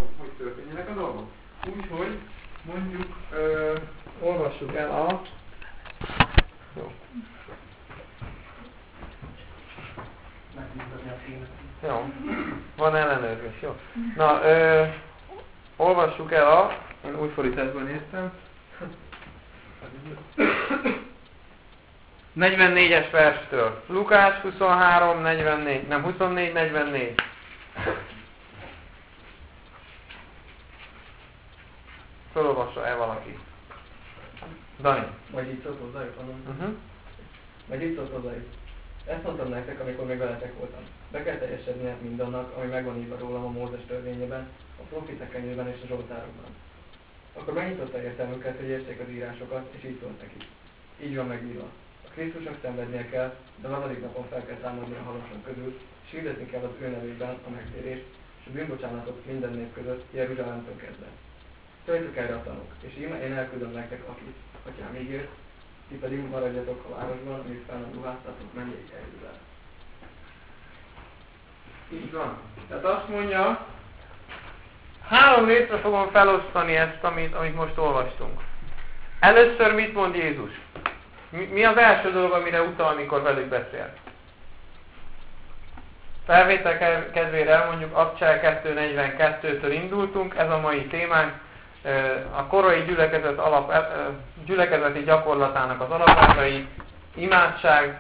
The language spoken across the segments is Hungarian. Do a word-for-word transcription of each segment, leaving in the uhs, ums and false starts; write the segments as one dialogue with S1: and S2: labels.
S1: hogy történjenek a dolgok. Úgyhogy mondjuk ö, olvassuk el a... Jó. Jó. Van ellenőrzés, jó. Na, ö, olvassuk el a... Én új fordításban néztem. negyvennégyes verstől. Lukács huszonhárom negyvennégy. Nem, huszonnégy negyvennégy. Felolvassa el valaki. Dani.
S2: Majd így szólt hozzájuk, hanem.
S1: Uh-huh.
S2: Majd így szólt hozzájuk. Ezt mondtam nektek, amikor még veletek voltam. Be kell teljesednie mindannak, ami megvan írva rólam a Mózes törvényében, a proféták könyvében és a Zsoltárokban. Akkor megnyitotta értelmüket, hogy értsék az írásokat, és így szólt nekik. Így van megírva. A Krisztusnak szenvednie kell, de harmadik napon fel kell támadni a halottak közül, és hirdetni kell az ő nevében a megtérést, és a bűnbocsánatot minden nép között, Jeruzsálemtől kezdve. Töltjük erre a tanúk, és íme én elküldöm nektek, akit atyám ígért, ti pedig maradjatok a városban, amíg fel nem ruháztatok, menjék erővel.
S1: Így van. Tehát azt mondja, három részre fogom felosztani ezt, amit, amit most olvastunk. Először mit mond Jézus? Mi, mi az első dolog, amire utal, amikor velük beszél? Felvétel kedvére elmondjuk, Abcsel kettő negyvenkettőtől indultunk, ez a mai témánk. A korai gyülekezet alap, gyülekezeti gyakorlatának az alapelvei, imádság,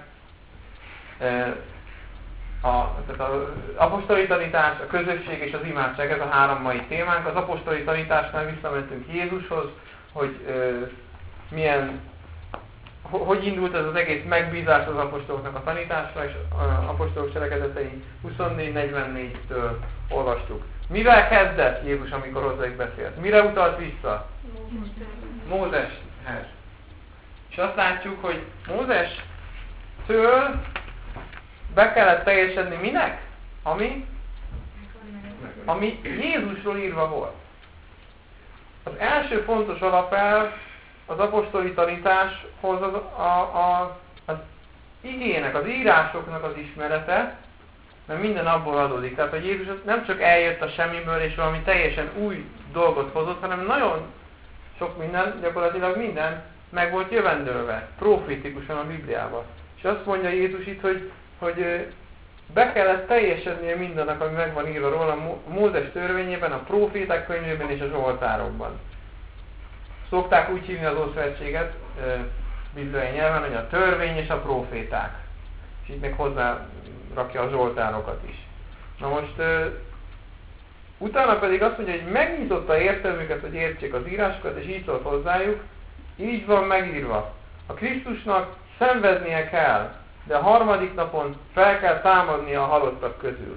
S1: a, tehát az apostoli tanítás, a közösség és az imádság, ez a három mai témánk. Az apostoli tanításnál visszamentünk Jézushoz, hogy ö, milyen, hogy indult ez az egész megbízás az apostoloknak a tanításra, és az apostolok cselekedetei huszonnégy negyvennégytől olvastuk. Mivel kezdett Jézus, amikor hozzájuk beszélt? Mire utalt vissza? Mózeshez. És azt látjuk, hogy Mózestől be kellett teljesedni minek? Ami? Ami Jézusról írva volt. Az első fontos alapelv az apostoli tanításhoz az, a, a, az igének, az írásoknak az ismerete, mert minden abból adódik. Tehát, hogy Jézus nem csak eljött a semmiből és valami teljesen új dolgot hozott, hanem nagyon sok minden, gyakorlatilag minden meg volt jövendőlve, profétikusan a Bibliában. És azt mondja Jézus itt, hogy, hogy be kellett teljesednie mindannak, ami meg van írva róla a Mózes törvényében, a proféták könyvében és a Zsoltárokban. Szokták úgy hívni az Ószövetséget bibliai nyelven, hogy a törvény és a proféták. És itt még hozzá rakja a Zsoltárokat is. Na most uh, utána pedig azt mondja, hogy megnyitotta értelmüket, hogy értsék az írásokat, és így szólt hozzájuk, így van megírva. A Krisztusnak szenvednie kell, de a harmadik napon fel kell támadnia a halottak közül.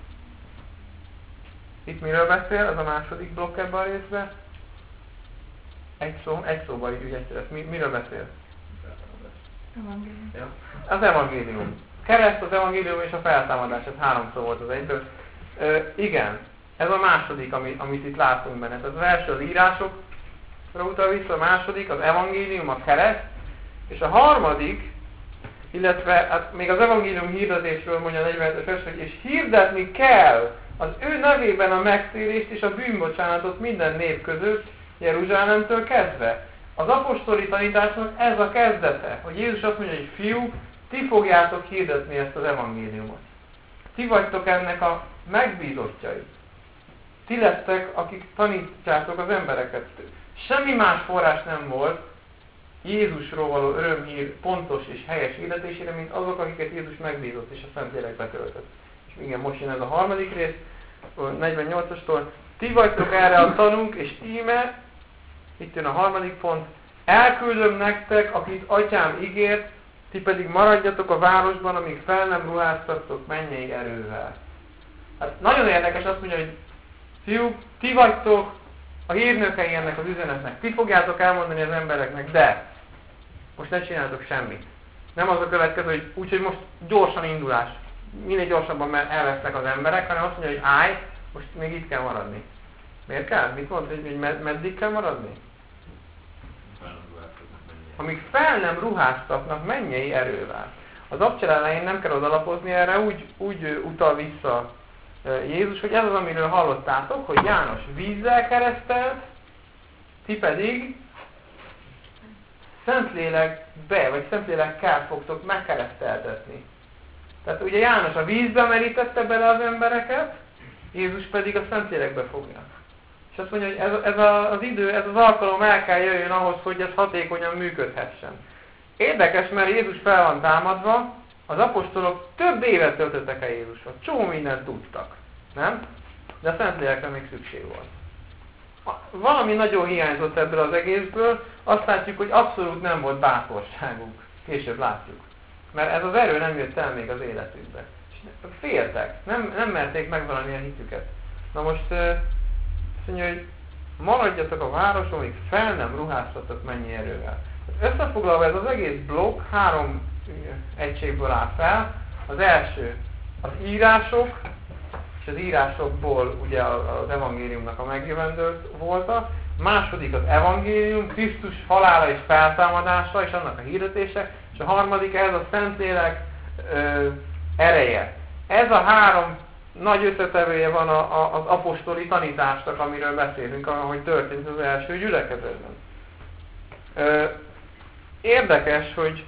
S1: Itt miről beszél? Ez a második blokk ebben a részben. Egy szó, egy szóval így ügyes. Mi, miről beszél?
S3: Evangélium.
S1: Ja. Az evangélium. Kereszt, az evangélium és a feltámadás, ez három szó volt az egyből. Ö, igen, ez a második, ami, amit itt látunk benne. Ez az első az írásokra utal vissza, a második az evangélium, a kereszt, és a harmadik, illetve hát még az evangélium hirdetésről mondja a negyvenötös vers, hogy és hirdetni kell az ő nevében a megtérést és a bűnbocsánatot minden nép között, Jeruzsálemtől kezdve. Az apostoli tanításnak ez a kezdete, hogy Jézus azt mondja, hogy fiúk, ti fogjátok hirdetni ezt az evangéliumot. Ti vagytok ennek a megbízottjai. Ti lettek, akik tanítjátok az embereket. Semmi más forrás nem volt Jézusról való örömhír pontos és helyes hirdetésére, mint azok, akiket Jézus megbízott és a Szentlélek betöltött. És igen, most jön ez a harmadik rész, negyvennyolcastól. Ti vagytok erre a tanúk, és íme, itt jön a harmadik pont, elküldöm nektek, akit atyám ígért, ti pedig maradjatok a városban, amíg fel nem ruháztattok mennyei erővel. Hát nagyon érdekes, azt mondja, hogy fiúk, ti vagytok a hírnökei ennek az üzenetnek. Ti fogjátok elmondani az embereknek, de most ne csináltok semmit. Nem az a következő, hogy úgyhogy most gyorsan indulás. Minél gyorsabban elvesznek az emberek, hanem azt mondja, hogy állj, most még itt kell maradni. Miért kell? Mit mondod, hogy med- meddig kell maradni? Amíg fel nem ruháztatnak mennyei erővel. Az abcsel elején nem kell odalapozni, erre úgy, úgy utal vissza Jézus, hogy ez az, amiről hallottátok, hogy János vízzel keresztelt, ti pedig Szentlélekbe, vagy Szentlélekkel fogtok megkereszteltetni. Tehát ugye János a vízbe merítette bele az embereket, Jézus pedig a Szentlélekbe fogja. És azt mondja, hogy ez, ez az idő, ez az alkalom el kell jöjjön ahhoz, hogy ez hatékonyan működhessen. Érdekes, mert Jézus fel van támadva, az apostolok több évet töltöttek el Jézusra. Csomó mindent tudtak. Nem? De a Szentlélekre még szükség volt. Valami nagyon hiányzott ebből az egészből, azt látjuk, hogy abszolút nem volt bátorságuk. Később látjuk. Mert ez az erő nem jött el még az életükbe. És féltek. Nem, nem merték megvalani a hitüket. Na most azt mondja, hogy maradjatok a városon, míg fel nem ruháztatok mennyi erővel. Összefoglalva ez az egész blokk három egységből áll fel. Az első az írások, és az írásokból ugye az evangéliumnak a megjövendők voltak. Második az evangélium, Krisztus halála és feltámadása, és annak a hirdetése. És a harmadik ez a Szentlélek ö, ereje. Ez a három nagy összetevője van a, a, az apostoli tanításnak, amiről beszélünk, ahogy történt az első gyülekezetben. Ö, érdekes, hogy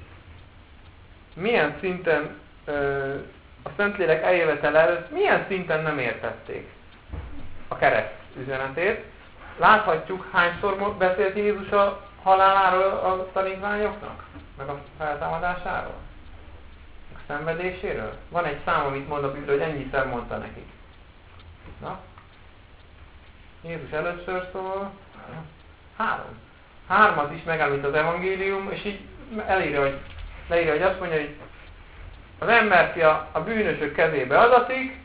S1: milyen szinten ö, a Szentlélek eljövetele előtt milyen szinten nem értették a kereszt üzenetét. Láthatjuk, hányszor beszélt Jézus a haláláról a tanítványoknak, meg a feltámadásáról, a szenvedéséről. Van egy szám, amit mond a Biblia, hogy ennyiszer mondta nekik. Na? Jézus először szól, három. Hármat is megemlít az evangélium, és így elírja, hogy, leírja, hogy azt mondja, hogy az emberfia a bűnösök kezébe adatik,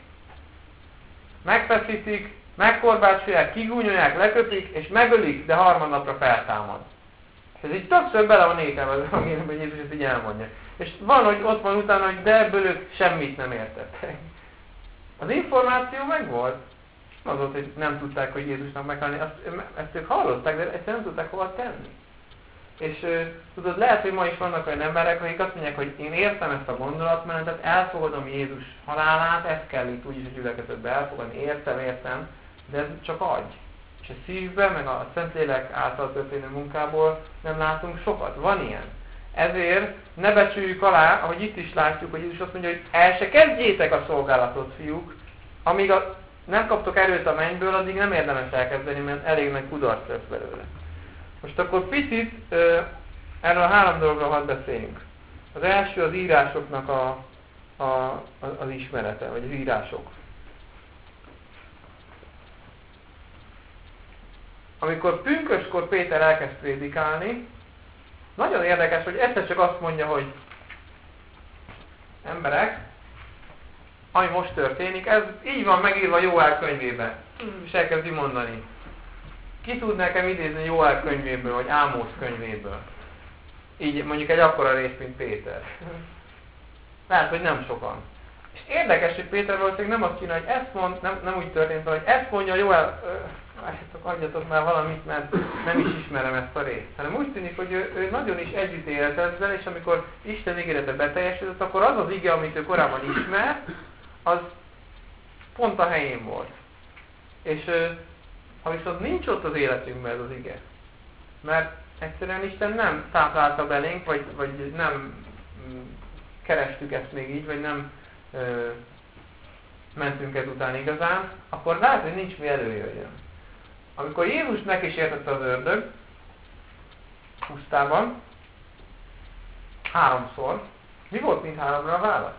S1: megfeszítik, megkorbácsolják, kigúnyolják, leköpik, és megölik, de harmadnapra feltámad. És ez így többször bele van ételve az evangéliumban, hogy Jézus ezt így elmondja. És van, hogy ott van utána, hogy de ebből ők semmit nem értettek. Az információ megvolt. Az volt, hogy nem tudták, hogy Jézusnak meghalni. Azt, ezt ők hallották, de ezt nem tudták hova tenni. És tudod, lehet, hogy ma is vannak olyan emberek, akik azt mondják, hogy én értem ezt a gondolatmenetet, elfogadom Jézus halálát, ezt kell itt úgyis a gyülekezetben elfogadni, értem, értem, de ez csak agy. És a szívben, meg a Szentlélek által történő munkából nem látunk sokat. Van ilyen. Ezért ne becsüljük alá, ahogy itt is látjuk, hogy Jézus azt mondja, hogy el se kezdjétek a szolgálatot, fiúk, amíg a, nem kaptok erőt a mennyből, addig nem érdemes elkezdeni, mert elég meg kudarc lesz belőle. Most akkor picit ö, erről a három dologról hadd beszéljünk. Az első az írásoknak a, a, az ismerete, vagy az írások. Amikor pünköskor Péter elkezd prédikálni, nagyon érdekes, hogy egyszer csak azt mondja, hogy emberek, ami most történik, ez így van megírva Jóel könyvében. És elkezdi mondani. Ki tud nekem idézni Jóel könyvéből, vagy Ámos könyvéből? Így mondjuk egy akkora rész, mint Péter. Lehet, hogy nem sokan. És érdekes, hogy Péter valószínűleg nem azt csinálja, hogy ezt mond, nem, nem úgy történt, hogy ezt mondja Jóel, várjátok, adjatok már valamit, mert nem is ismerem ezt a részt. Hanem úgy tűnik, hogy ő, ő nagyon is együtt élt ezzel, és amikor Isten ígérete beteljesített, akkor az az ige, amit ő korábban ismert, az pont a helyén volt. És ha viszont nincs ott az életünkben ez az ige, mert egyszerűen Isten nem táplálta belénk, vagy, vagy nem kerestük ezt még így, vagy nem ö, mentünk ezután igazán, akkor lehet, hogy nincs mi előjöjjön. Amikor Jézus megkísértette az ördög pusztában, háromszor, mi volt mindháromra a válasz?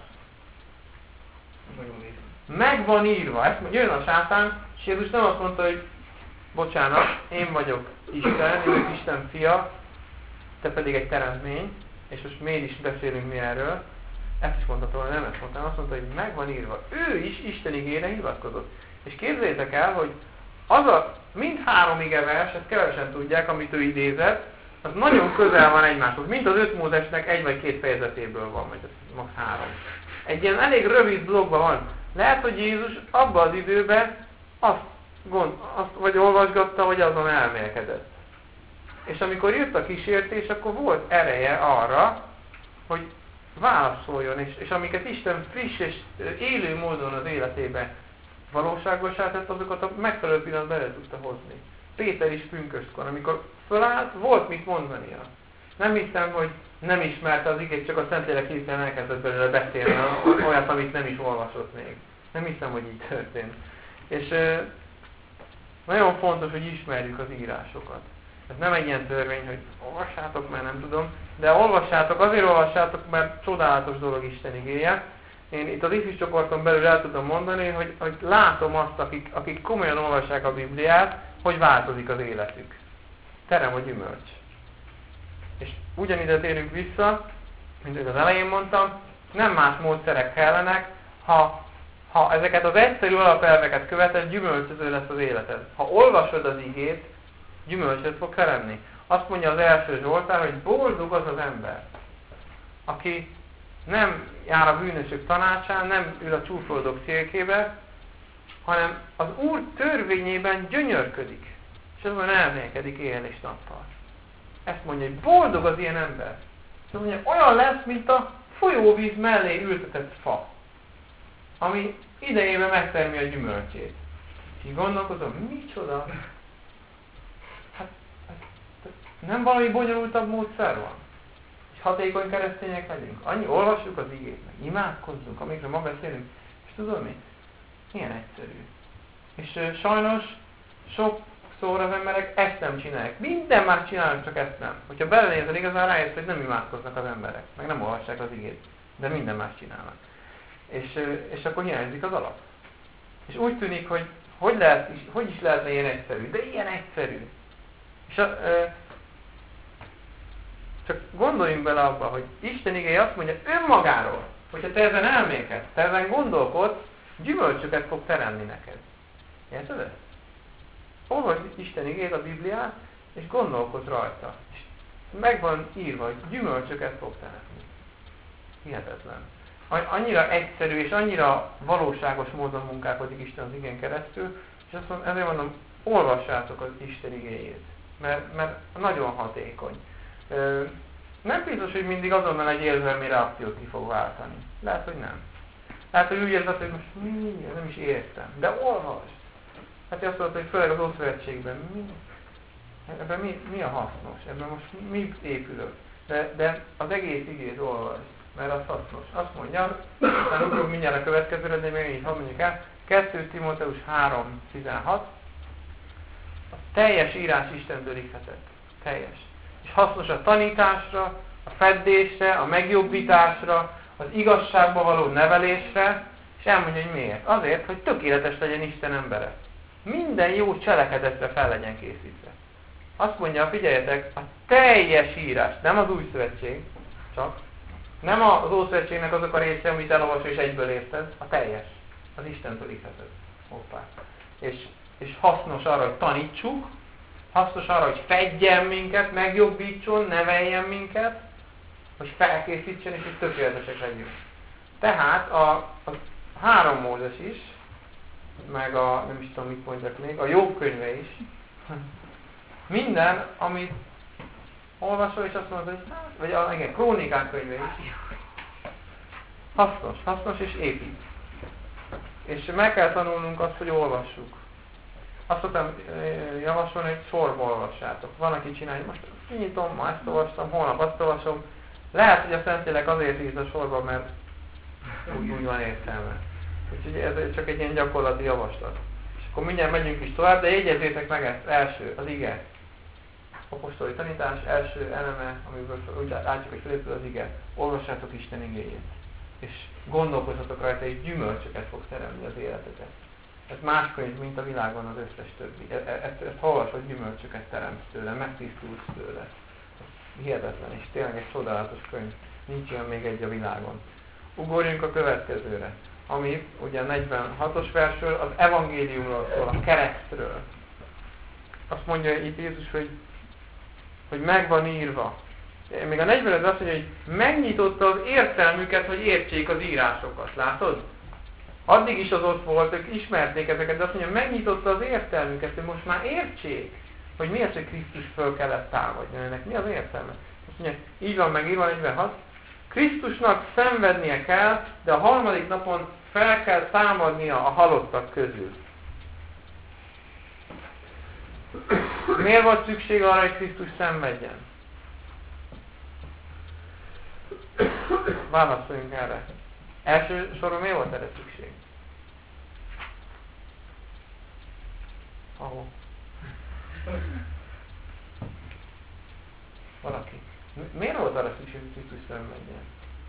S1: Meg van írva. Ezt jön a sátán, és Jézus nem azt mondta, hogy bocsánat, én vagyok Isten, én vagyok Isten fia, te pedig egy teremtmény, és most miért is beszélünk mi erről. Ezt is mondta volna, nem ezt mondtam, azt mondta, hogy meg van írva. Ő is Isten igére hivatkozott. És képzeljétek el, hogy az a mindhárom igevers, ezt kevesen tudják, amit ő idézett, az nagyon közel van egymáshoz, mint az öt Mózesnek egy vagy két fejezetéből van, vagy max. három. Egy ilyen elég rövid blogban van. Lehet, hogy Jézus abban az időben azt, gond, azt vagy olvasgatta, vagy azon elmélkedett. És amikor jött a kísértés, akkor volt ereje arra, hogy válaszoljon, és, és amiket Isten friss és élő módon az életébe valóságosá tett, azokat a megfelelő pillanatban elő tudta hozni. Péter is pünköstkor, amikor fölállt, volt mit mondania. Nem hiszem, hogy nem ismerte az igét, csak a Szentlélek hirtelen elkezdett belőle beszélni olyat, amit nem is olvasott még. Nem hiszem, hogy így történt. És e, nagyon fontos, hogy ismerjük az írásokat. Ez nem egy ilyen törvény, hogy olvassátok, mert nem tudom, de olvassátok, azért olvassátok, mert csodálatos dolog Isten igéje. Én itt az ifjús csoporton belül el tudom mondani, hogy, hogy látom azt, akik, akik komolyan olvassák a Bibliát, hogy változik az életük. Terem a gyümölcs. És ugyanide térünk vissza, mint az elején mondtam, nem más módszerek kellenek, ha, ha ezeket az egyszerű alapelveket követed, gyümölcsöző lesz az életed. Ha olvasod az igét, gyümölcsöt fog teremni. Azt mondja az első Zsoltár, hogy boldog az az ember, aki nem jár a bűnösök tanácsán, nem ül a csúfoldok szélkébe, hanem az Úr törvényében gyönyörködik, és azon elmélkedik éjjel és nappal. Ezt mondja, hogy boldog az ilyen ember. Azt mondja, olyan lesz, mint a folyóvíz mellé ültetett fa, ami idejében megtermi a gyümölcsét. És így gondolkozom, micsoda? Hát, hát nem valami bonyolultabb módszer van? És hatékony keresztények legyünk. Annyi, olvassuk az igét, meg imádkozzunk, amikről ma beszélünk. És tudod mi? Milyen egyszerű. És uh, sajnos sokszor az emberek ezt nem csinálják. Minden már csinálnak, csak ezt nem. Hogyha belenézel, igazán rájössz, hogy nem imádkoznak az emberek, meg nem olvassák az igét, de minden más csinálnak. És, uh, és akkor hiányzik az alap. És úgy tűnik, hogy hogy, lehet, hogy is lehetne ilyen egyszerű, de ilyen egyszerű. És a, uh, csak gondoljunk bele abba, hogy Isten igéje azt mondja önmagáról, hogyha te ezen elmékedsz, te ezen gondolkodsz, gyümölcsöket fog teremni neked. Érted ezt? Olvasd Isten igét, a Bibliát, és gondolkodz rajta. És meg van írva, hogy gyümölcsöket fog teremni. Hihetetlen. Annyira egyszerű és annyira valóságos módon munkálkodik Isten az igén keresztül, és azt mondom, ezért mondom, olvassátok az Isten igéjét, mert, mert nagyon hatékony. Nem biztos, hogy mindig azonnal egy érzelmi reakciót ki fog váltani. Lehet, hogy nem. Lehet, hogy úgy érzed, hogy most mi, nem is értem. De olvasd! Hát azt mondta, hogy főleg az Ószövetségben, mi, ebben mi, mi a hasznos? Ebben most mi épülök? De, de az egész igét olvasd, mert az hasznos. Azt mondja, aztán ugrunk mindjárt a következőre, de még így hadd mondjuk el, kettő Timóteus három tizenhat, a teljes írás Istentől ihletett. Teljes. És hasznos a tanításra, a feddésre, a megjobbításra, az igazságba való nevelésre, és elmondja, hogy miért. Azért, hogy tökéletes legyen Isten embere. Minden jó cselekedetre fel legyen készítve. Azt mondja, figyeljetek, a teljes írás, nem az új szövetség, csak, nem az Ószövetségnek azok a része, amit elolvasol és egyből érted, a teljes, az Istentől ihletett. Hoppá. És, és hasznos arra, hogy tanítsuk, hasznos arra, hogy fedjen minket, megjobbítson, neveljen minket, hogy felkészítsen, és hogy tökéletesek legyünk. Tehát a, a három Mózes is, meg a, nem is tudom, mit mondjak még, a Jobb könyve is, minden, amit olvasol, és azt mondod, hogy hát, vagy a, igen, Krónikák könyve is, hasznos, hasznos és épít. És meg kell tanulnunk azt, hogy olvassuk. Azt szoktam javasolni, hogy sorba olvassátok. Van, aki csinálja, most kinyitom, ma ezt olvastam, holnap azt olvasom. Lehet, hogy a Szentlélek azért írt a sorba, mert úgy, úgy van értelme. Úgyhogy ez csak egy ilyen gyakorlati javaslat. És akkor mindjárt megyünk is tovább, de jegyezzétek meg ezt. Első, az ige. Apostoli tanítás, első eleme, amiből úgy látjuk, hogy felépül az ige. Olvassátok Isten igéjét. És gondolkozzatok rajta, és gyümölcsöket fog teremni az életetek. Ez más könyv, mint a világon az összes többi. Ezt, ezt olvasod, gyümölcsöket teremtsz tőle, megtisztulsz tőle. Ez hihetetlen, és tényleg egy csodálatos könyv. Nincs ilyen még egy a világon. Ugorjunk a következőre, ami ugye a negyvenhatos versről az evangéliumról szól, a keresztről. Azt mondja itt Jézus, hogy, hogy meg van írva. Még a negyvenöt azt mondja, hogy megnyitotta az értelmüket, hogy értsék az írásokat. Látod? Addig is az ott volt, ők ismerték ezeket, de azt mondja, megnyitotta az értelmüket, hogy most már értsék, hogy mi az, hogy Krisztus föl kellett támadni. Ennek mi az értelme? Azt mondja, így van megírva negyvenhat, Krisztusnak szenvednie kell, de a harmadik napon fel kell támadnia a halottak közül. Miért volt szükség arra, hogy Krisztus szenvedjen? Válaszoljunk erre. Első soron miért volt erre szükség? Ahol? Valaki. Miért volt arra szükség, hogy Krisztus szenvedjen?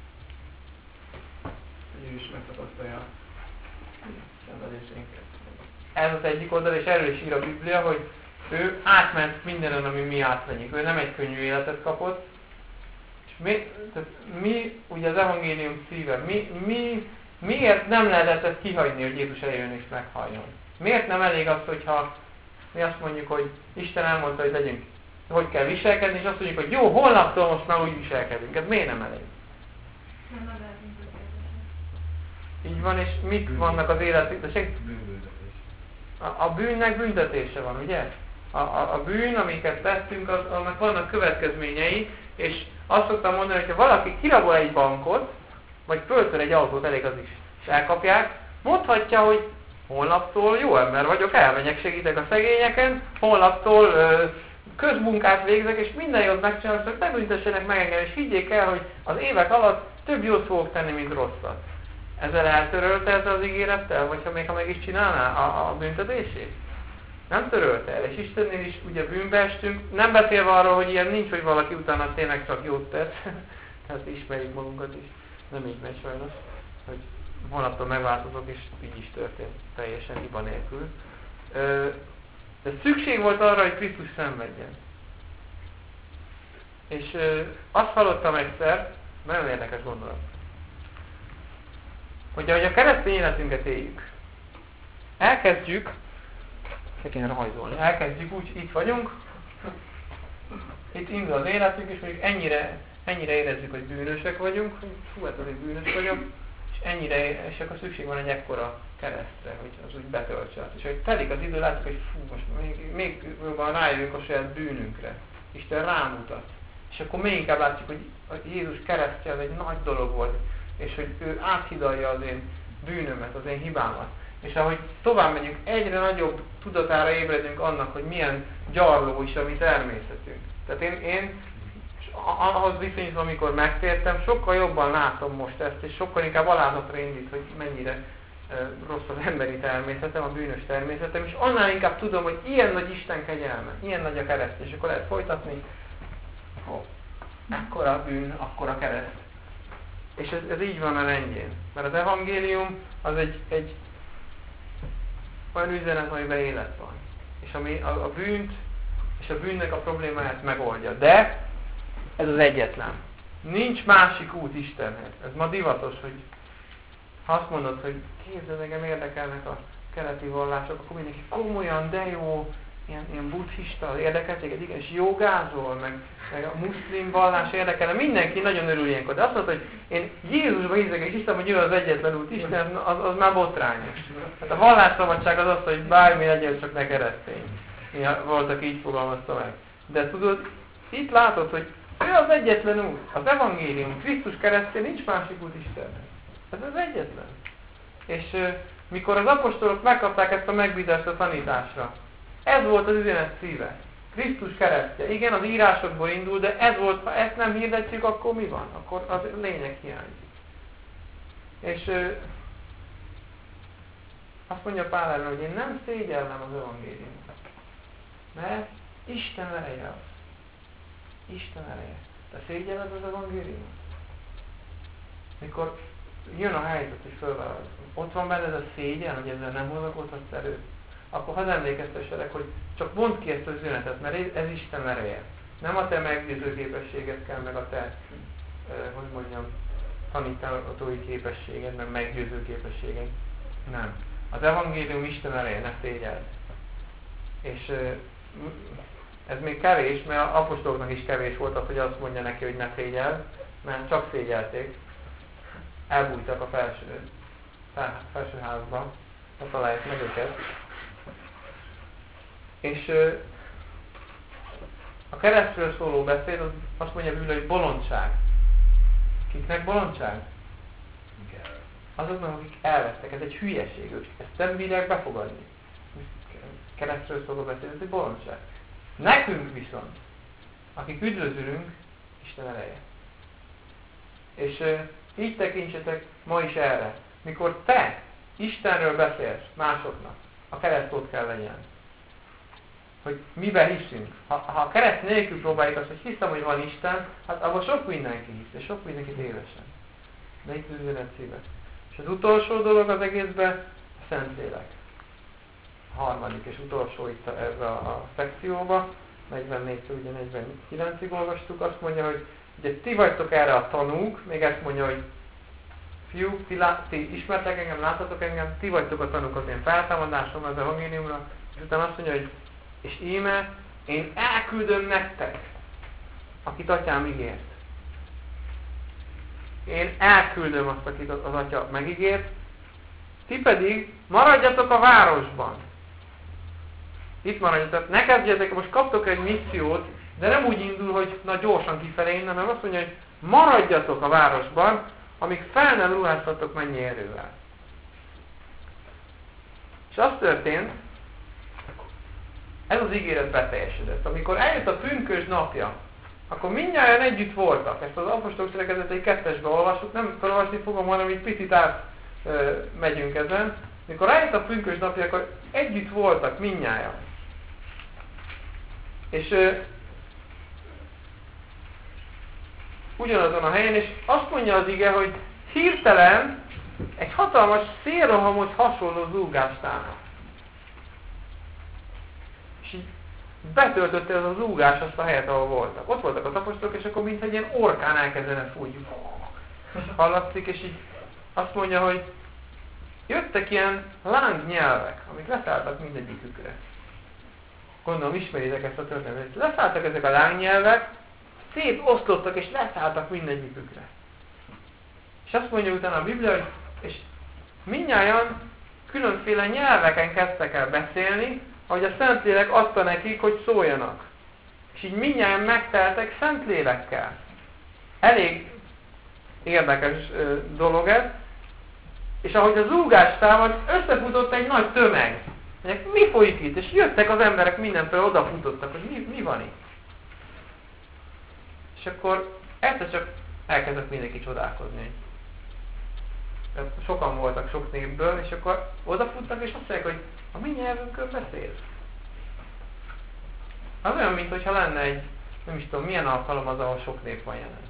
S2: Ő is megtapasztalja a szenvedéseinket.
S1: Ez az egyik oldal, és erről is ír a Biblia, hogy ő átment mindenen, ami mi átmenjük. Ő nem egy könnyű életet kapott. És mi, tehát mi ugye az evangélium szíve, mi, mi, miért nem lehetett ezt kihagyni, hogy Jézus eljön és meghalljon? Miért nem elég az, hogyha mi azt mondjuk, hogy Isten elmondta, hogy legyünk, hogy kell viselkedni, és azt mondjuk, hogy jó, holnaptól most már úgy viselkedünk. Ez miért nem elég?
S3: Nem lehetünk tökéletesek.
S1: Így van, és mik vannak az életük? A, a bűnnek büntetése van, ugye? A, a, a bűn, amiket tettünk, az, annak vannak következményei, és azt szoktam mondani, hogy ha valaki kirabol egy bankot, vagy föltör egy autót, elég az is, és elkapják, mondhatja, hogy holnaptól jó ember vagyok, elmegyek, segítek a szegényeken, holnaptól ö, közmunkát végzek, és minden jót megcsinálok, hogy ne büntessenek meg engem, és higgyék el, hogy az évek alatt több jót fogok tenni, mint rosszat. Ezzel eltörölte ez az ígérettel, vagy ha még ha meg is csinálná a, a büntetését? Nem törölte el, és Istennél is ugye bűnbe estünk, nem beszélve arról, hogy ilyen nincs, hogy valaki utána tényleg csak jót tesz, tehát ismerjük magunkat is, nem így megy sajnos, hogy holnaptól megváltozok, és így is történt, teljesen hiba nélkül. De szükség volt arra, hogy Krisztus szenvedjen. És azt hallottam egyszer, nagyon érdekes gondolat, hogy ahogy a keresztény életünket éljük, elkezdjük, se kéne rajzolni, elkezdjük úgy, itt vagyunk, itt indul az életünk, és mondjuk ennyire, ennyire érezzük, hogy bűnösek vagyunk, hogy fú, hát azért bűnös vagyok, és ennyire, és akkor szükség van egy ekkora keresztre, hogy az úgy betöltse azt. És hogy telik az idő, látjuk, hogy fú, most még, még jobban rájövünk a saját bűnünkre. Isten rámutat. És akkor még inkább látjuk, hogy a Jézus keresztje az egy nagy dolog volt, és hogy ő áthidalja az én bűnömet, az én hibámat. És ahogy tovább megyünk, egyre nagyobb tudatára ébredünk annak, hogy milyen gyarló is a mi természetünk. Tehát én, én ahhoz viszonyítva, amikor megtértem, sokkal jobban látom most ezt, és sokkal inkább alázatra indít, hogy mennyire e, rossz az emberi természetem, a bűnös természetem, és annál inkább tudom, hogy ilyen nagy Isten kegyelme, ilyen nagy a kereszt, és akkor lehet folytatni, oh, akkora bűn, akkora kereszt. És ez, ez így van a rendjén. Mert az evangélium az egy, egy olyan üzenet, amiben élet van. És ami a, a bűnt és a bűnnek a problémáját megoldja. De ez az egyetlen. Nincs másik út Istenhez. Ez ma divatos, hogy ha azt mondod, hogy képzeld, engem érdekelnek a keleti vallások, akkor mindenki komolyan, de jó, ilyen, ilyen buddhista, érdekel téged, igen, és jogázol, meg, meg a muszlim vallás érdekel, mindenki nagyon örül ilyenkor. De azt mondod, hogy én Jézusba hiszek, és hiszem, hogy ő az egyetlen út Isten, az, az már botrányos. Hát a vallásszabadság az az, hogy bármi legyen, csak ne keresztény. Ja, voltak így fogalmazta meg. De tudod, itt látod, hogy ő az egyetlen út. Az evangélium, Krisztus keresztén nincs másik út Istenhez. Ez az egyetlen. És uh, mikor az apostolok megkapták ezt a megbízást a tanításra, ez volt az üzenet szíve. Krisztus keresztje. Igen, az írásokból indul, de ez volt, ha ezt nem hirdetjük, akkor mi van? Akkor az lényeg hiányzik. És uh, azt mondja Pál erről, hogy én nem szégyellem az evangéliumot. Mert Isten ereje az. Isten ereje. Te szégyelled az evangéliumot? Mikor jön a helyzet, és fölvállalod, ott van benned a szégyen, hogy ezzel nem hozakodhatsz erőt, akkor hadd emlékeztesselek, hogy csak mondd ki ezt az üzenetet, mert ez Isten ereje. Nem a te meggyőző képességed kell, meg a te, eh, hogy mondjam, tanítatói képességed, meg meggyőző képességed. Nem. Az evangélium Isten ereje, ne szégyeld. És eh, ez még kevés, mert az apostoloknak is kevés volt az, hogy azt mondja neki, hogy ne szégyeld, mert csak szégyelték. Elbújtak a felső, felső házban, ne találják meg őket. És a keresztről szóló beszéd az azt mondja Biblia, hogy bolondság. Kiknek bolondság? Azoknak, akik elvesztek. Ez egy hülyeség. Ők ezt nem bírják befogadni. Keresztről szóló beszél, ez egy bolondság. Nekünk viszont, akik üdvözülünk, Isten ereje. És uh, így tekintsetek ma is erre. Mikor te Istenről beszélsz másoknak, a kereszt ott kell legyen. Hogy miben hiszünk. Ha, ha a kereszt nélkül próbáljuk azt, hogy hiszem, hogy van Isten, hát abban sok mindenki hisz, és sok mindenki tévesen. De itt az üzenet szíve. És az utolsó dolog az egészben a Szentlélek. A harmadik és utolsó itt ebben a, a szekcióba, negyvennégytől ugye negyvenkilencig olvastuk, azt mondja, hogy ugye ti vagytok erre a tanúk, még ezt mondja, hogy fiúk, ti, lá, ti ismertek engem, láttatok engem, ti vagytok a tanúk az én feltámadásomra, az evangéliumra, és utána azt mondja, hogy és íme, én elküldöm nektek, akit atyám ígért. Én elküldöm azt, akit az atya megígért, ti pedig maradjatok a városban. Itt maradjatok, ne kezdjetek, most kaptok egy missziót, de nem úgy indul, hogy na gyorsan kifelé innen, hanem azt mondja, hogy maradjatok a városban, amíg fel nem ruháztatok mennyi erővel. És az történt, ez az ígéret beteljesedett. Amikor eljött a pünkösd napja, akkor mindnyájan együtt voltak. Ezt az apostolok cselekedetei kettesbe olvassuk, nem felolvasni fogom, hanem így picit át ö, megyünk ezen. Mikor eljött a pünkösd napja, akkor együtt voltak mindnyájan. És ö, ugyanazon a helyen, és azt mondja az ige, hogy hirtelen egy hatalmas szélrohamhoz hasonló zúgást állnak. És így betöltötte ez a zúgás azt a helyet, ahol voltak. Ott voltak az apostolok, és akkor mintha egy ilyen orkán elkezdene fújni. Hallatszik, és így azt mondja, hogy jöttek ilyen lángnyelvek, amik leszálltak mindegyikükre. Gondolom ismeritek ezt a történetet. Leszálltak ezek a lángnyelvek, szétoszlottak és leszálltak mindegyikükre. És azt mondja utána a Biblia, hogy és mindnyájan különféle nyelveken kezdtek el beszélni, ahogy a Szentlélek adta nekik, hogy szóljanak. És így mindnyájan megteltek Szentlélekkel. Elég érdekes ö, dolog ez. És ahogy a zúgás támad, összefutott egy nagy tömeg. Mondják, mi folyik itt? És jöttek az emberek mindenféle, odafutottak, hogy mi, mi van itt? És akkor egyszer csak elkezdett mindenki csodálkozni. Sokan voltak sok népből, és akkor odafutnak, és azt mondják, hogy a mi nyelvünkön beszél. Az olyan, mintha lenne egy, nem is tudom, milyen alkalom az, ahol sok nép van jelen.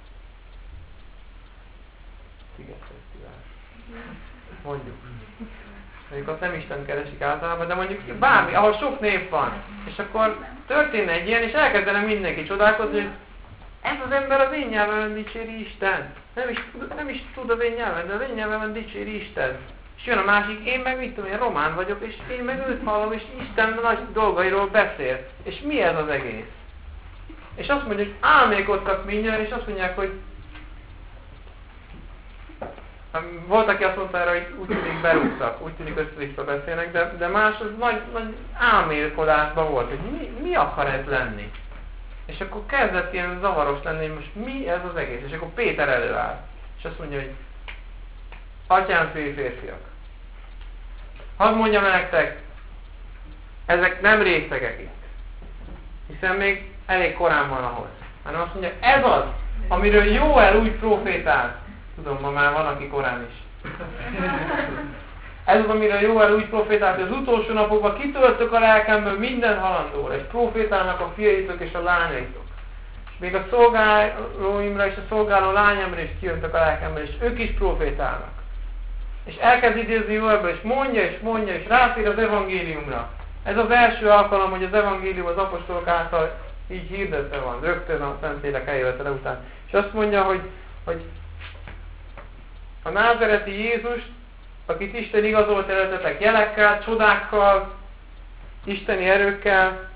S1: Szigetfesztivál. Mondjuk. Mondjuk azt nem Isten keresik általában, de mondjuk bármi, ahol sok nép van. És akkor történne egy ilyen, és elkezdene mindenki csodálkozni, hogy ez az ember az én nyelvemen dicséri Isten. Nem is, nem is tud az én nyelven, de az én nyelvemen dicséri Isten. És jön a másik, én meg mit tudom, én román vagyok, és én meg őt hallom, és Isten nagy dolgairól beszél. És mi ez az egész? És azt mondjuk, álmékodtak mindjárt, és azt mondják, hogy volt, aki azt mondta erre, hogy úgy tűnik berúgtak, úgy tűnik össze-vissza beszélnek, de, de más az nagy, nagy álmélkodásban volt, hogy mi, mi akar ez lenni. És akkor kezdett ilyen zavaros lenni, hogy most mi ez az egész. És akkor Péter előáll, és azt mondja, hogy atyám, fő férfiak, hadd mondjam nektek, ezek nem részegek itt, hiszen még elég korán van ahhoz. Hanem azt mondja, ez az, amiről Jóel úgy profétált. Tudom, ma már van, aki korán is. Ez az, amiről Jóel úgy profétált, hogy az utolsó napokban kitöltök a lelkemből minden halandóra, és profétálnak a fiaitok és a lányaitok. És még a szolgálóimra és a szolgáló lányomra is kijöntek a lelkemből, és ők is profétálnak. És elkezd idézni Jóelből, és mondja, és mondja, és rátér az evangéliumra. Ez az első alkalom, hogy az evangélium az apostolok által így hirdetve van, rögtön a Szentlélek eljövetele után. És azt mondja, hogy, hogy a názereti Jézust, akit Isten igazolt előttetek jelekkel, csodákkal, isteni erőkkel,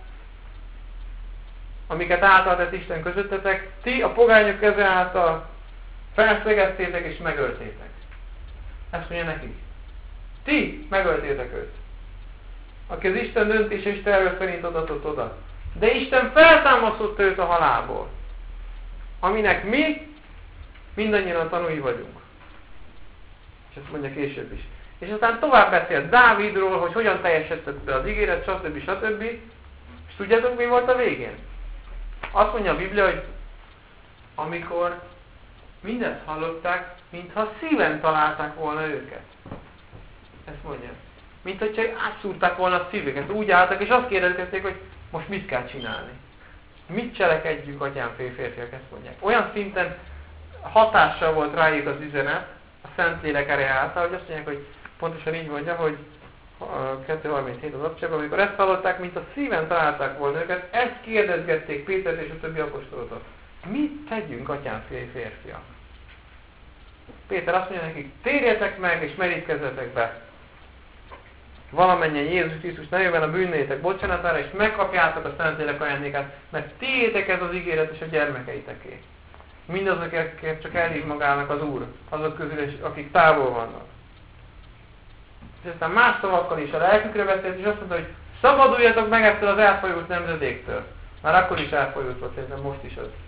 S1: amiket által tett Isten közöttetek, ti a pogányok keze által felszegeztétek és megöltétek. Ezt mondja nekik. Ti megöltétek őt. Aki az Isten döntése és terve szerint adatott oda. De Isten feltámasztotta őt a halálból. Aminek mi Mindannyian tanúi vagyunk. És ezt mondja később is. És aztán tovább beszélt Dávidról, hogy hogyan teljesedett be az ígéret, stb. stb. És tudjátok, mi volt a végén? Azt mondja a Biblia, hogy amikor mindezt hallották, mintha szíven találták volna őket. Ezt mondja. Mint hogyha átszúrták volna a szívüket. Úgy álltak, és azt kérdezték, hogy most mit kell csinálni. Mit cselekedjünk, atyám, férfiak, ezt mondják. Olyan szinten hatással volt rájuk az üzenet, a Szentlélek ereje által, hogy azt mondják, hogy pontosan így mondja, hogy kettő harminchét az abcsában, amikor ezt hallották, mint a szíven találták volna őket, ezt kérdezgették Pétert és a többi apostolotot. Mit tegyünk, atyám, férfiak? Péter azt mondja nekik, térjetek meg és merítkezzetek be. Valamennyien Jézus Krisztus nevében a bűneitek bocsánatára, és megkapjátok a Szentlélek ajándékát, mert tiétek ez az ígéret és a gyermekeiteké. Mindazokért csak elhív magának az Úr, azok közül, akik távol vannak. És aztán más szavakkal is a lelkükre beszélt, és azt mondta, hogy szabaduljatok meg ettől az elfajult nemzedéktől. Már akkor is elfajult volt, szerintem most is az.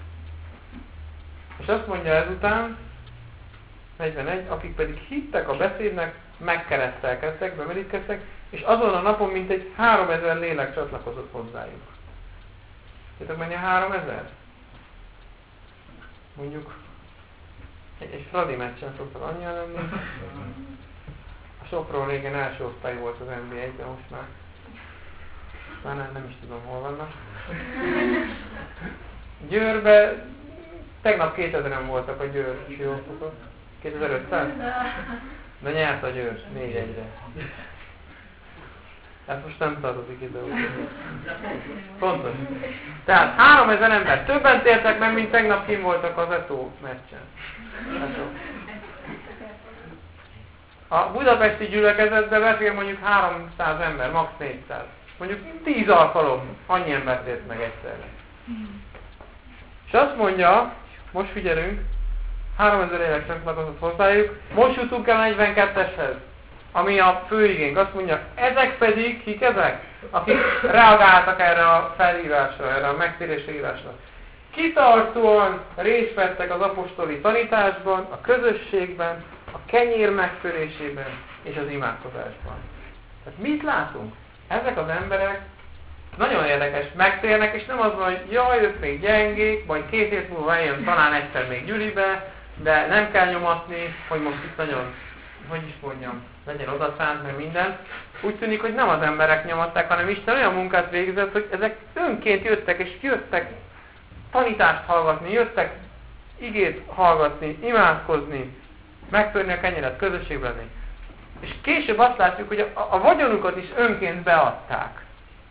S1: És azt mondja ezután, negyvenegy, akik pedig hittek a beszédnek, megkeresztelkedtek, bemerítkeztek, és azon a napon mintegy háromezer lélek csatlakozott hozzájuk. Tudjátok mennyi a háromezer? Mondjuk egy, egy Fradi meccsen szoktak annyian lenni. A Sopron régen első osztály volt az en bé egyben, most már már nem, nem is tudom, hol vannak. Győrbe tegnap kétezeren voltak a Győr siófokok. kétezer-ötszáz? De nyert a Győr négy egyre. Ez most nem tartozik ide. Pontos. Tehát háromezer ember. Többen tértek meg, mint tegnap kim voltak az Etó meccsen. A budapesti gyülekezetben beszél mondjuk háromszáz ember, max. négyszáz. Mondjuk tíz alkalom annyi ember tért meg egyszerre. És azt mondja, most figyelünk, háromezer élek csatlakozott hozzájuk, most jutunk el a negyvenketteshez, ami a főigénk. Azt mondja, ezek pedig, kik ezek? Akik reagáltak erre a felhívásra, erre a megtérési hívásra. Kitartóan részt vettek az apostoli tanításban, a közösségben, a kenyér megtörésében és az imádkozásban. Tehát mit látunk? Ezek az emberek nagyon érdekes, megtérnek, és nem az van, hogy jaj, ők még gyengék, majd két hét múlva eljön talán egyszer még gyülibe, de nem kell nyomatni, hogy most itt nagyon, hogy is mondjam, legyen odaszánt, meg minden. Úgy tűnik, hogy nem az emberek nyomatták, hanem Isten olyan munkát végzett, hogy ezek önként jöttek, és jöttek tanítást hallgatni, jöttek igét hallgatni, imádkozni, megtörni a kenyeret, közösségben lenni. És később azt látjuk, hogy a, a vagyonukat is önként beadták.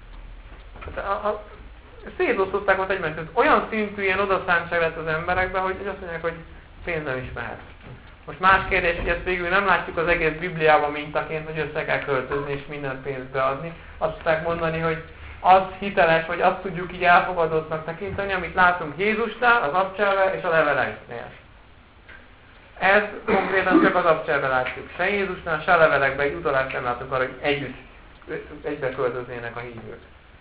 S1: A, a, szétosztották ott egymást, olyan szintű ilyen odaszántság lett az emberekben, hogy azt mondják, hogy pénz nem is mehet. Most más kérdés, hogy ezt végül nem látjuk az egész Bibliában mintaként, hogy össze kell költözni és minden pénzt beadni. Azt tudták mondani, hogy az hiteles, hogy azt tudjuk így elfogadottnak tekinteni, amit látunk Jézusnál, az abcselve és a leveleknél. Ez konkrétan csak az abcselbe látjuk. Se Jézusnál, se a levelekben egy utalást nem látunk arra, hogy együtt, egybe költöznének a hívők.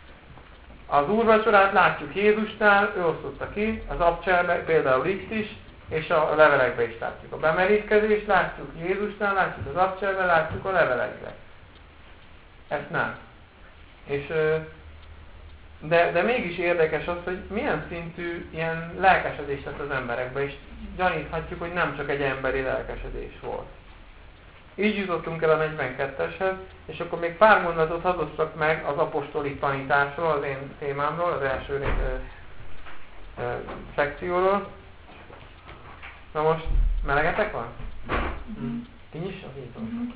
S1: Az úrvacsorát látjuk Jézusnál, ő osztotta ki, az abcselbe, például itt is, és a levelekben is látjuk. A bemerítkezést látjuk Jézusnál, látjuk az abcselbe, látjuk a levelekben. Ezt nem. És, de, de mégis érdekes az, hogy milyen szintű ilyen lelkesedés lett az emberekben, és gyaníthatjuk, hogy nem csak egy emberi lelkesedés volt. Így jutottunk el a negyvenketteshez, és akkor még pár mondatot hadosszak meg az apostoli tanításról, az én témámról, az első ö, ö, szekcióról. Na most, melegetek van? Mm. Ki nyissa? Mm.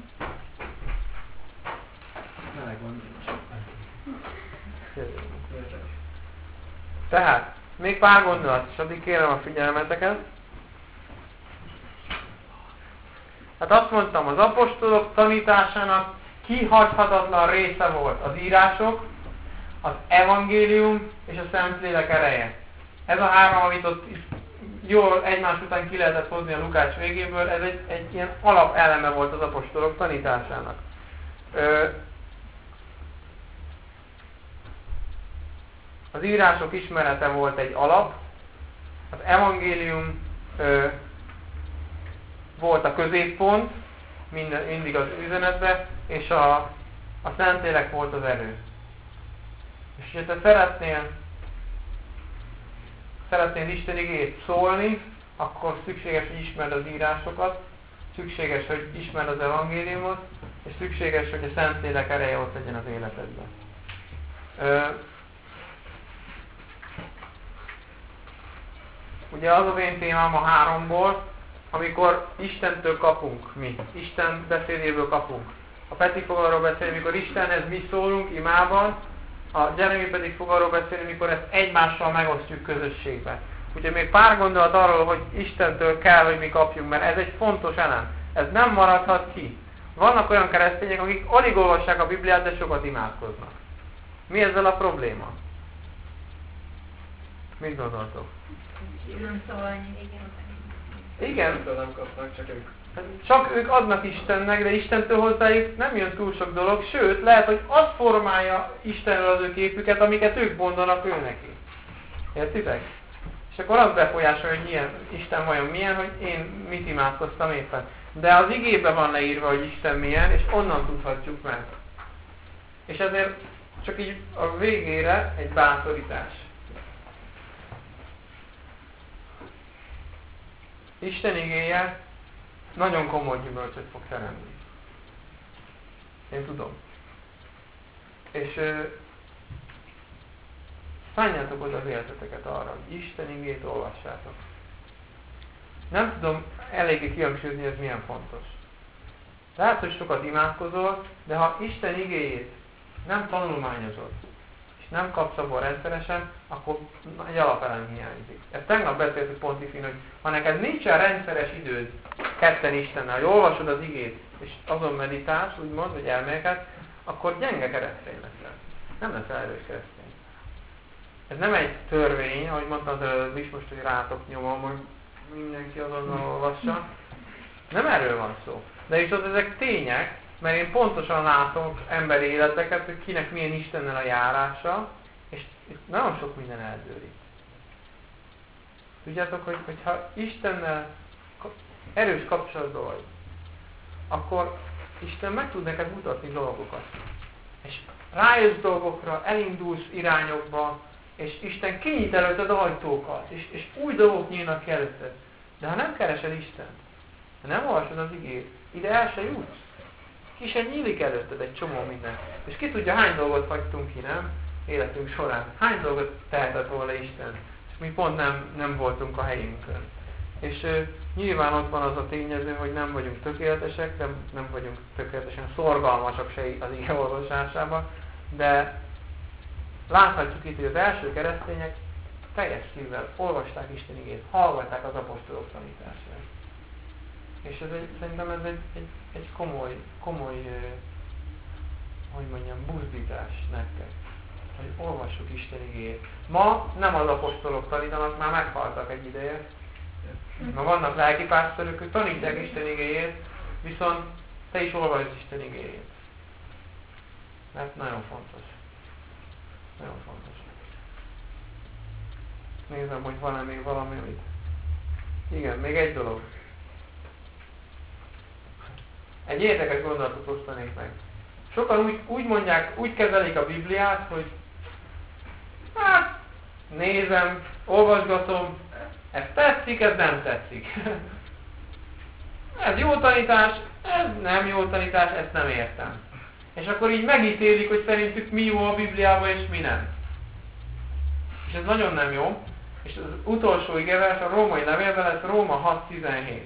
S2: Meleg van.
S1: Tehát, még pár gondolat, és addig kérem a figyelmeteket. Hát azt mondtam, az apostolok tanításának kihagyhatatlan része volt az írások, az evangélium és a Szentlélek ereje. Ez a három, amit ott jól egymás után ki lehetett hozni a Lukács végéből, ez egy, egy ilyen alapeleme volt az apostolok tanításának. Ö, az írások ismerete volt egy alap, az evangélium ö, volt a középpont minden, mindig az üzenetben, és a, a Szentlélek volt az erő. És ha te szeretnél, szeretnél Isten igéjét szólni, akkor szükséges, hogy ismerd az írásokat, szükséges, hogy ismerd az evangéliumot, és szükséges, hogy a Szentlélek ereje ott legyen az életedben. Ö, ugye az az én témám a háromból, amikor Istentől kapunk mi, Isten beszédéből kapunk. A Peti fog arról beszélni, mikor Istenhez mi szólunk imában, a Jeremy pedig fog arról beszélni, mikor ezt egymással megosztjuk közösségbe. Úgyhogy még pár gondolat arról, hogy Istentől kell, hogy mi kapjunk, mert ez egy fontos elem. Ez nem maradhat ki. Vannak olyan keresztények, akik alig olvassák a Bibliát, de sokat imádkoznak. Mi ezzel a probléma? Mit gondoltok?
S3: Nem szól annyi, igen.
S1: Igen.
S2: Nem kapnak, csak ők.
S1: Csak ők adnak Istennek, de Istentől hozzájuk nem jön túl sok dolog, sőt, lehet, hogy az formálja Istenről az ő képüket, amiket ők mondanak ő neki. Értitek? És akkor az befolyásolja, hogy milyen, Isten vajon milyen, hogy én mit imádkoztam éppen. De az igében van leírva, hogy Isten milyen, és onnan tudhatjuk meg. És ezért csak így a végére egy bátorítás. Isten igéje nagyon komoly gyümölcsöt fog teremni. Én tudom. És ö, szálljátok oda az életeteket arra, hogy Isten igét olvassátok. Nem tudom eléggé kihangsúlyozni, ez milyen fontos. Lehet, hogy sokat imádkozol, de ha Isten igéjét nem tanulmányozod, és nem kapsz abból rendszeresen, akkor egy alapelem hiányzik. Ezt tegnap beszéltük pont Ifin, hogy ha neked nincsen rendszeres időd ketten Istennel, hogy olvasod az igét, és azon meditálsz, úgymond, vagy elmélkedsz, akkor gyenge keresztény leszel. Nem leszel erős keresztény. Ez nem egy törvény, ahogy mondtam az előbb is, most, hogy rátok nyomom, hogy mindenki azonnal olvassa. Nem erről van szó. De viszont ezek tények, mert én pontosan látom emberi életeket, hogy kinek milyen Istennel a járása, és itt nagyon sok minden eldől itt. Tudjátok, hogy, hogyha Istennel erős kapcsolatban vagy, akkor Isten meg tud neked mutatni dolgokat. És rájössz dolgokra, elindulsz irányokba, és Isten kinyit előtted ajtókat, és, és új dolgok nyílnak ki előtted. De ha nem keresed Istent, ha nem olvasod az igét, ide el se jutsz. Ki sem nyílik előtted egy csomó minden. És ki tudja, hány dolgot hagytunk ki, nem? Életünk során. Hány dolgot tehetett volna Isten. És mi pont nem, nem voltunk a helyünkön. És uh, nyilván ott van az a tényező, hogy nem vagyunk tökéletesek, nem, nem vagyunk tökéletesen szorgalmasak se az ige olvasásában, de láthatjuk itt, hogy az első keresztények teljes szívvel olvasták Isten igét, hallgatták az apostolok tanítását. És ez egy, szerintem ez egy, egy, egy komoly, komoly, uh, hogy mondjam, buzdítás nektek, hogy olvassuk Isten igét. Ma nem az apostolok tanítanak, már meghaltak egy ideje. Ma vannak lelkipásztorok, hogy tanítják Isten igéjét, viszont te is olvasd Isten igéjét. Mert nagyon fontos. Nagyon fontos. Nézem, hogy van-e még valami, amit... Igen, még egy dolog. Egy érdekes gondolatot osztanék meg. Sokan úgy, úgy mondják, úgy kezelik a Bibliát, hogy hát, nézem, olvasgatom, ez tetszik, ez nem tetszik. Ez jó tanítás, ez nem jó tanítás, ezt nem értem. És akkor így megítélik, hogy szerintük mi jó a Bibliában és mi nem. És ez nagyon nem jó. És az utolsó igevers a római levélben lesz Róma hat tizenhét.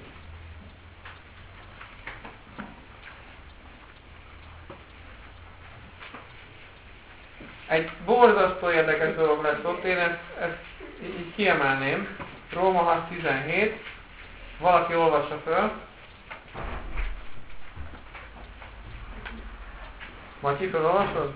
S1: Egy borzasztó érdekes dolog lesz ott, én ezt, ezt így kiemelném. Róma hat tizenhét. Valaki olvassa föl. Matyi, felolvasod?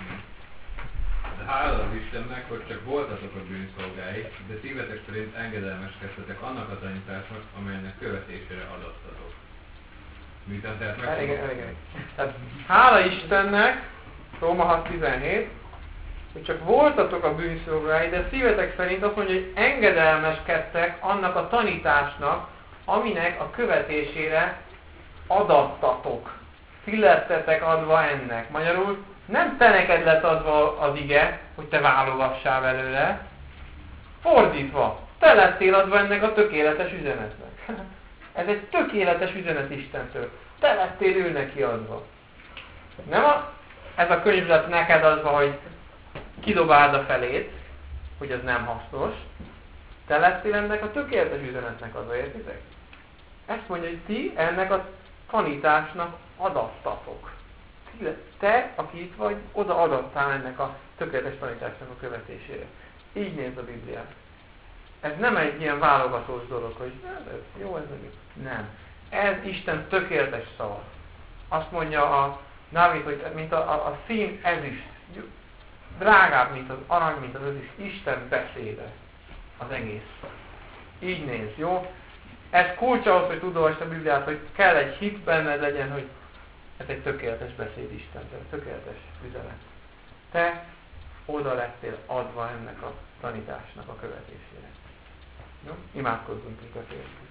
S4: De hála az Istennek, hogy csak voltatok a bűnszolgái, de szívetek szerint engedelmeskedtetek annak a tanításnak, amelynek követésére adattatok. Miután tehát meg...
S1: Igen, igen. Tehát hála Istennek, Róma hat tizenhét, hogy csak voltatok a bűnszolgái, de szívetek szerint azt mondja, hogy engedelmeskedtek annak a tanításnak, aminek a követésére adattatok. Ti lettetek adva ennek. Magyarul nem te neked lett adva az ige, hogy te válogassál belőle. Fordítva, te lettél adva ennek a tökéletes üzenetnek. Ez egy tökéletes üzenet Istentől. Te lettél ő neki adva. Nem a, ez a könyv lett neked adva, hogy kidobáld a felét, hogy ez nem hasznos. Te lettél ennek a tökéletes üzenetnek adva, értitek? Ezt mondja, hogy ti ennek a tanításnak adattatok. Te, aki itt vagy, oda adattál ennek a tökéletes tanításnak a követésére. Így néz a Bibliát. Ez nem egy ilyen válogatós dolog, hogy ez jó, ez meg nem. Ez Isten tökéletes szava. Azt mondja a Dávid, hogy mint a, a, a szín ezüst, drágább, mint az arany, mint az ezüst, Isten beszéde az egész. Így néz, jó? Ez kulcs ahhoz, hogy tud olvasni a Bibliát, hogy kell egy hit benned legyen, hogy ez egy tökéletes beszéd Istentől, tökéletes üzenet. Te oda lettél adva ennek a tanításnak a követésére. Jó? Imádkozzunk, mikor férjük.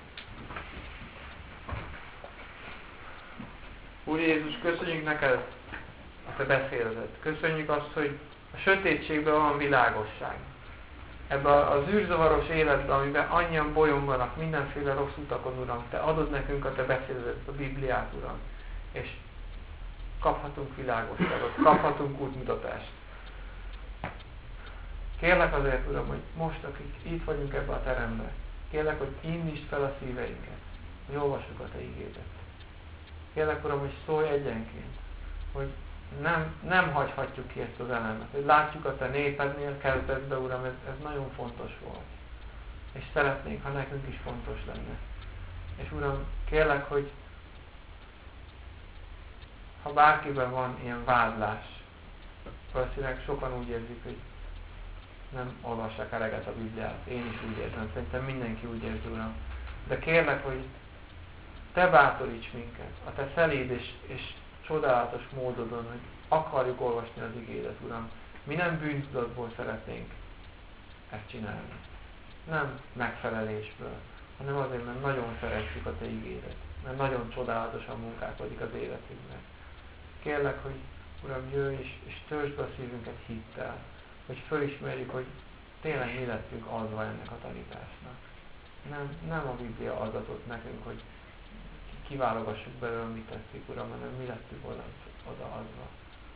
S1: Úr Jézus, köszönjük neked a te beszédedet. Köszönjük azt, hogy a sötétségben van világosság. Ebben az űrzavaros életben, amiben annyian bolyonganak mindenféle rossz utakon, Uram, te adod nekünk a te beszédedet, a Bibliát, Uram, és kaphatunk világosságot, kaphatunk útmutatást. Kérlek azért, Uram, hogy most, akik itt vagyunk ebbe a terembe, kérlek, hogy indítsd fel a szíveinket, hogy olvassuk a te igédet. Kérlek, Uram, hogy szólj egyenként, hogy nem, nem hagyhatjuk ki ezt az elemet, hogy látjuk a te népednél kezdetbe, Uram, ez, ez nagyon fontos volt. És szeretnénk, ha nekünk is fontos lenne. És Uram, kérlek, hogy ha bárkiben van ilyen vádlás, valószínűleg sokan úgy érzik, hogy nem olvassák eleget a Bibliát. Én is úgy érzem, szerintem mindenki úgy érzi, Uram. De kérlek, hogy te bátoríts minket, a te szeléd és, és csodálatos módodon, hogy akarjuk olvasni az igédet, Uram. Mi nem bűntudatból szeretnénk ezt csinálni. Nem megfelelésből, hanem azért, mert nagyon szeretjük a te igédet. Mert nagyon csodálatosan munkálkodik az életünkben. Kérlek, hogy Uram, jöjj és, és töltsd be a szívünket hittel, hogy fölismerjük, hogy tényleg mi lettünk adva ennek a tanításnak. Nem, nem a Biblia adatot nekünk, hogy kiválogassuk belőle, mit tetszik, Uram, hanem mi lettünk oda, oda adva.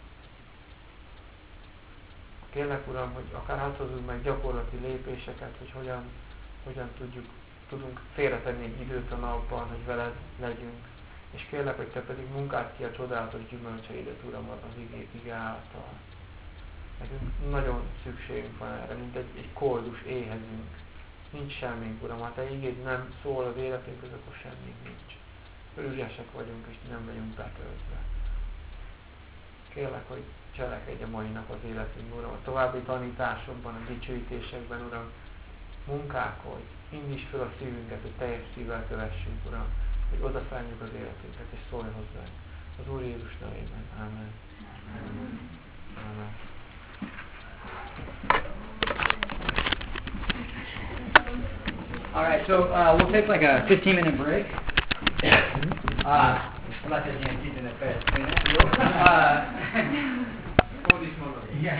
S1: Kérlek, Uram, hogy akár hadd hozzunk meg gyakorlati lépéseket, hogy hogyan, hogyan tudjuk, tudunk félretenni egy időt a napban, hogy veled legyünk. És kérlek, hogy te pedig munkád ki a csodálatos gyümölcseidet, Uram, az ige által. Nekünk nagyon szükségünk van erre, mint egy, egy koldus éhezünk. Nincs semmink, Uram, ha te igéd nem szól az életünkhez, akkor semmink nincs. Üresek vagyunk, és nem vagyunk betöltve. Kérlek, hogy cselekedj a mai nap az életünk, Uram, a további tanításokban, a dicsőítésekben, Uram, munkálkodj, indíts fel a szívünket, hogy teljes szívvel kövessünk, Uram, hogy odaszálljuk az életünket, és szólj hozzánk. Az Úr Jézus nevében. Amen. Amen. Amen.
S5: All right, so uh, we'll take like a fifteen minute break. Uh, I'm not just keeping it fast. Uh,